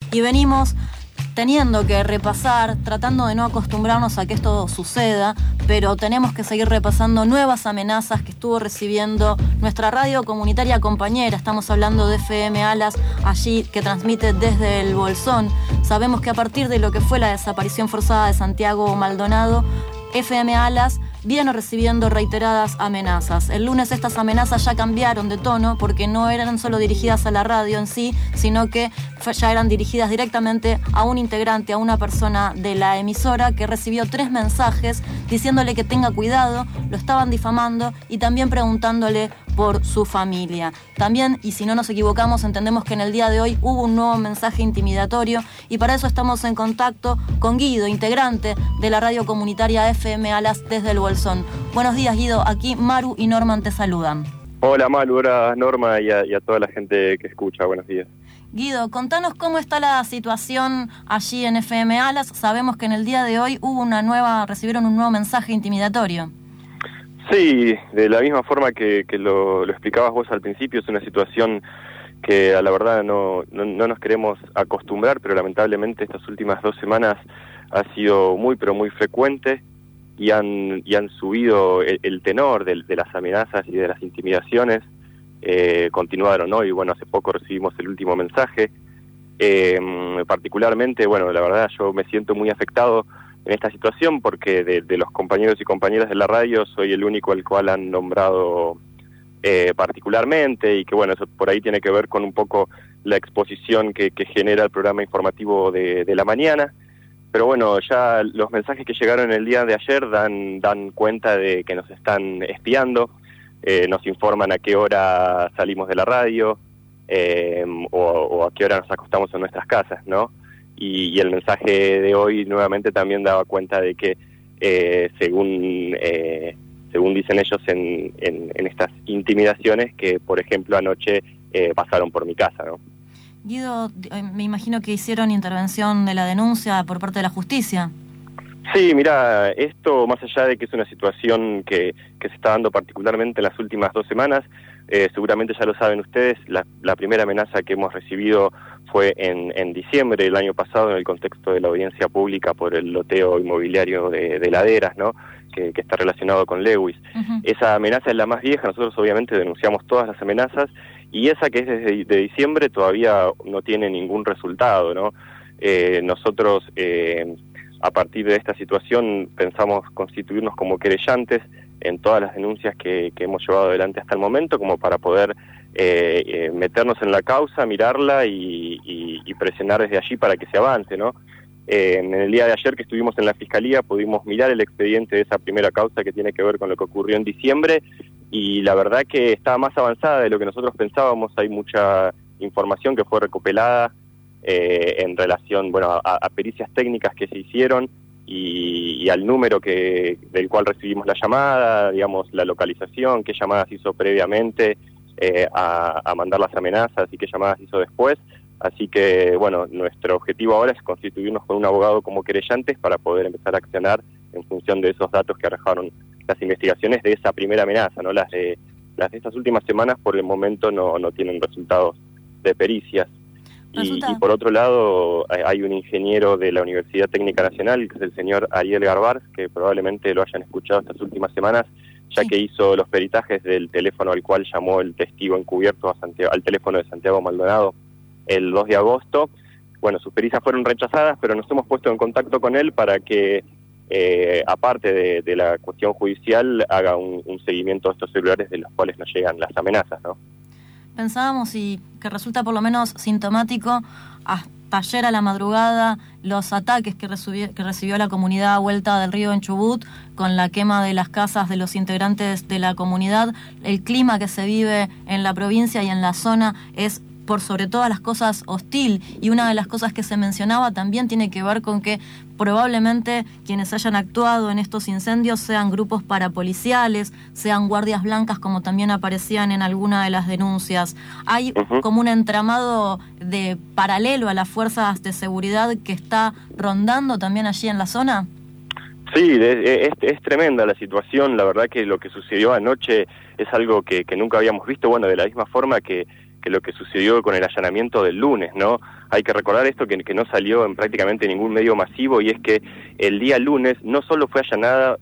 y venimos teniendo que repasar, tratando de no acostumbrarnos a que esto suceda, pero tenemos que seguir repasando nuevas amenazas que estuvo recibiendo nuestra radio comunitaria compañera. Estamos hablando de FM Alas, allí que transmite desde el Bolsón. Sabemos que a partir de lo que fue la desaparición forzada de Santiago Maldonado, FM Alas viene recibiendo reiteradas amenazas. El lunes estas amenazas ya cambiaron de tono porque no eran solo dirigidas a la radio en sí, sino que ya eran dirigidas directamente a un integrante, a una persona de la emisora que recibió 3 mensajes diciéndole que tenga cuidado, lo estaban difamando y también preguntándole por su familia. También, y si no nos equivocamos, entendemos que en el día de hoy hubo un nuevo mensaje intimidatorio y para eso estamos en contacto con Guido, integrante de la radio comunitaria FM Alas desde el Bolsón. Buenos días, Guido. Aquí Maru y Norman te saludan. Hola Maru, hola Norma y a toda la gente que escucha. Buenos días. Guido, contanos cómo está la situación allí en FM Alas. Sabemos que en el día de hoy recibieron un nuevo mensaje intimidatorio. Sí, de la misma forma que lo explicabas vos al principio, es una situación que a la verdad no nos queremos acostumbrar, pero lamentablemente estas últimas 2 semanas ha sido muy pero muy frecuente y han subido el tenor de las amenazas y de las intimidaciones. Continuaron, ¿no? Y bueno, hace poco recibimos el último mensaje. Particularmente, bueno, la verdad yo me siento muy afectado en esta situación porque de los compañeros y compañeras de la radio soy el único al cual han nombrado particularmente, y que bueno, eso por ahí tiene que ver con un poco la exposición que genera el programa informativo de la mañana. Pero bueno, ya los mensajes que llegaron el día de ayer dan cuenta de que nos están espiando, nos informan a qué hora salimos de la radio o a qué hora nos acostamos en nuestras casas, ¿no? Y el mensaje de hoy nuevamente también daba cuenta de que según dicen ellos en estas intimidaciones, que por ejemplo anoche pasaron por mi casa, ¿no? Guido, me imagino que hicieron intervención de la denuncia por parte de la justicia. Sí, mira, esto más allá de que es una situación que se está dando particularmente en las últimas 2 semanas, seguramente ya lo saben ustedes, la primera amenaza que hemos recibido fue en diciembre del año pasado en el contexto de la audiencia pública por el loteo inmobiliario de Laderas, ¿no? Que está relacionado con Lewis. Uh-huh. Esa amenaza es la más vieja, nosotros obviamente denunciamos todas las amenazas y esa que es desde diciembre todavía no tiene ningún resultado, ¿no? Nosotros a partir de esta situación pensamos constituirnos como querellantes en todas las denuncias que hemos llevado adelante hasta el momento, como para poder meternos en la causa, mirarla y presionar desde allí para que se avance, ¿no? En el día de ayer que estuvimos en la Fiscalía pudimos mirar el expediente de esa primera causa que tiene que ver con lo que ocurrió en diciembre y la verdad que está más avanzada de lo que nosotros pensábamos. Hay mucha información que fue recopilada en relación, bueno, a pericias técnicas que se hicieron y al número del cual recibimos la llamada, digamos, la localización, qué llamadas hizo previamente a mandar las amenazas y qué llamadas hizo después. Así que, bueno, nuestro objetivo ahora es constituirnos con un abogado como querellantes para poder empezar a accionar en función de esos datos que arrojaron las investigaciones de esa primera amenaza, ¿no? Las de estas últimas semanas por el momento no tienen resultados de pericias. Y por otro lado, hay un ingeniero de la Universidad Técnica Nacional, que es el señor Ariel Garbars, que probablemente lo hayan escuchado estas últimas semanas, ya que hizo los peritajes del teléfono al cual llamó el testigo encubierto al teléfono de Santiago Maldonado el 2 de agosto. Bueno, sus pericias fueron rechazadas, pero nos hemos puesto en contacto con él para que, aparte de la cuestión judicial, haga un seguimiento de estos celulares de los cuales nos llegan las amenazas, ¿no? Pensábamos y que resulta por lo menos sintomático hasta ayer a la madrugada los ataques que recibió la comunidad Vuelta del Río en Chubut con la quema de las casas de los integrantes de la comunidad. El clima que se vive en la provincia y en la zona es por sobre todas las cosas hostil, y una de las cosas que se mencionaba también tiene que ver con que probablemente quienes hayan actuado en estos incendios sean grupos parapoliciales, sean guardias blancas, como también aparecían en alguna de las denuncias. Hay como un entramado de paralelo a las fuerzas de seguridad que está rondando también allí en la zona. Sí, es tremenda la situación. La verdad que lo que sucedió anoche es algo que nunca habíamos visto. Bueno, de la misma forma que lo que sucedió con el allanamiento del lunes, ¿no? Hay que recordar esto que no salió en prácticamente ningún medio masivo, y es que el día lunes no solo fue allanada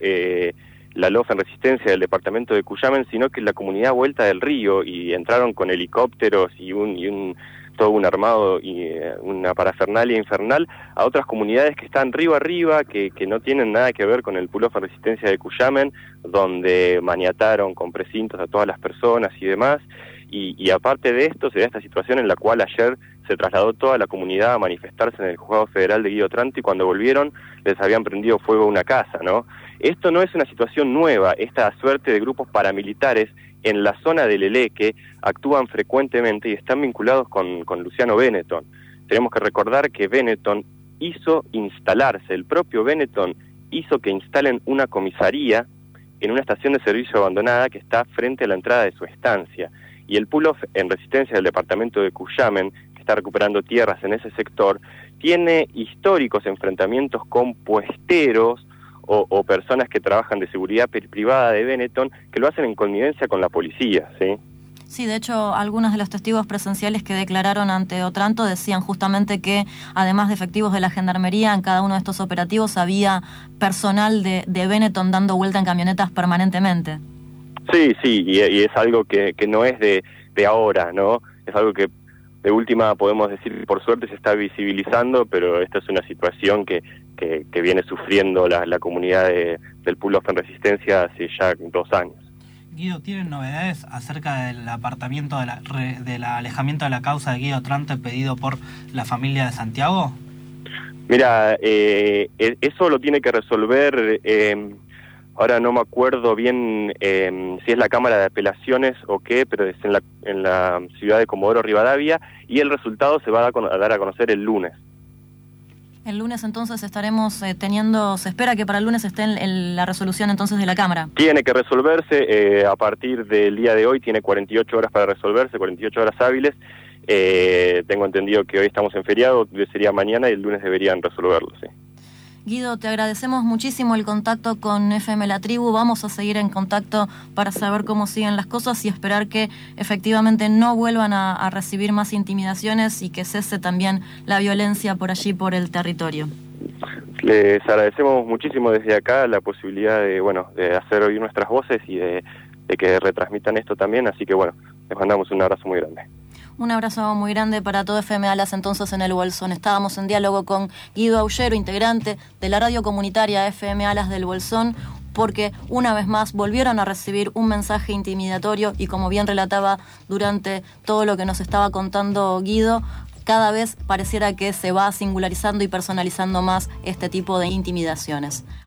la LOF en Resistencia del departamento de Cuyamen, sino que la comunidad Vuelta del Río, y entraron con helicópteros y todo un armado y una parafernalia infernal a otras comunidades que están río arriba, que no tienen nada que ver con el pull-off en Resistencia de Cuyamen, donde maniataron con precintos a todas las personas y demás. Y aparte de esto, se da esta situación en la cual ayer se trasladó toda la comunidad a manifestarse en el Juzgado Federal de Guido Otranto, y cuando volvieron les habían prendido fuego a una casa, ¿no? Esto no es una situación nueva. Esta suerte de grupos paramilitares en la zona del Eleque actúan frecuentemente y están vinculados con Luciano Benetton. Tenemos que recordar que Benetton hizo instalarse, el propio Benetton hizo que instalen una comisaría en una estación de servicio abandonada que está frente a la entrada de su estancia. Y el pull-off en Resistencia del departamento de Cuyamen, que está recuperando tierras en ese sector, tiene históricos enfrentamientos con puesteros o personas que trabajan de seguridad privada de Benetton, que lo hacen en connivencia con la policía, ¿sí? Sí, de hecho, algunos de los testigos presenciales que declararon ante Otranto decían justamente que, además de efectivos de la Gendarmería, en cada uno de estos operativos había personal de Benetton dando vuelta en camionetas permanentemente. Sí, y es algo que no es de ahora, ¿no? Es algo que de última podemos decir, por suerte se está visibilizando, pero esta es una situación que viene sufriendo la comunidad del pull-off en Resistencia hace ya 2 años. Guido, ¿tienen novedades acerca del apartamiento del alejamiento de la causa de Guido Otranto pedido por la familia de Santiago? Mira, eso lo tiene que resolver, ahora no me acuerdo bien si es la Cámara de Apelaciones o qué, pero es en la ciudad de Comodoro Rivadavia, y el resultado se va a dar a conocer el lunes. El lunes entonces estaremos se espera que para el lunes esté en la resolución entonces de la Cámara. Tiene que resolverse, a partir del día de hoy tiene 48 horas para resolverse, 48 horas hábiles. Tengo entendido que hoy estamos en feriado, sería mañana y el lunes deberían resolverlo, sí. Guido, te agradecemos muchísimo el contacto con FM La Tribu. Vamos a seguir en contacto para saber cómo siguen las cosas y esperar que efectivamente no vuelvan a recibir más intimidaciones y que cese también la violencia por allí, por el territorio. Les agradecemos muchísimo desde acá la posibilidad de hacer oír nuestras voces y de que retransmitan esto también, así que les mandamos un abrazo muy grande. Un abrazo muy grande para todo FM Alas entonces en el Bolsón. Estábamos en diálogo con Guido Aullero, integrante de la radio comunitaria FM Alas del Bolsón, porque una vez más volvieron a recibir un mensaje intimidatorio y, como bien relataba durante todo lo que nos estaba contando Guido, cada vez pareciera que se va singularizando y personalizando más este tipo de intimidaciones.